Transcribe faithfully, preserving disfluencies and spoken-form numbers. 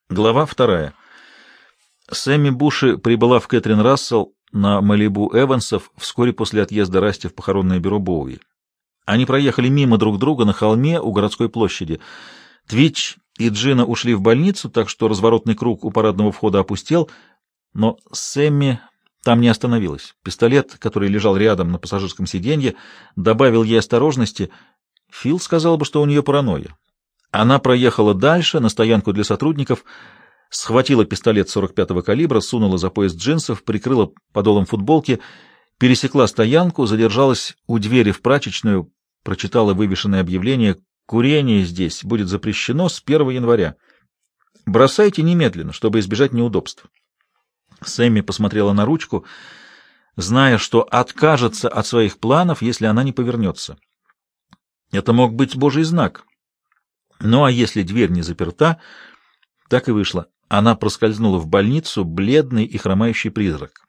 Глава вторая. Сэмми Буши прибыла в Кэтрин Рассел на Малибу Эвансов вскоре после отъезда Расти в похоронное бюро Боуи. Они проехали мимо друг друга на холме у городской площади. Твич и Джина ушли в больницу, так что разворотный круг у парадного входа опустел, но Сэмми там не остановилась. Пистолет, который лежал рядом на пассажирском сиденье, добавил ей осторожности. Фил сказал бы, что у нее паранойя. Она проехала дальше, на стоянку для сотрудников, схватила пистолет сорок пятого калибра, сунула за пояс джинсов, прикрыла подолом футболки, пересекла стоянку, задержалась у двери в прачечную, прочитала вывешенное объявление: «Курение здесь будет запрещено с первого января. Бросайте немедленно, чтобы избежать неудобств». Сэмми посмотрела на ручку, зная, что откажется от своих планов, если она не повернется. Это мог быть Божий знак. Ну а если дверь не заперта, так и вышло. Она проскользнула в больницу, бледный и хромающий призрак.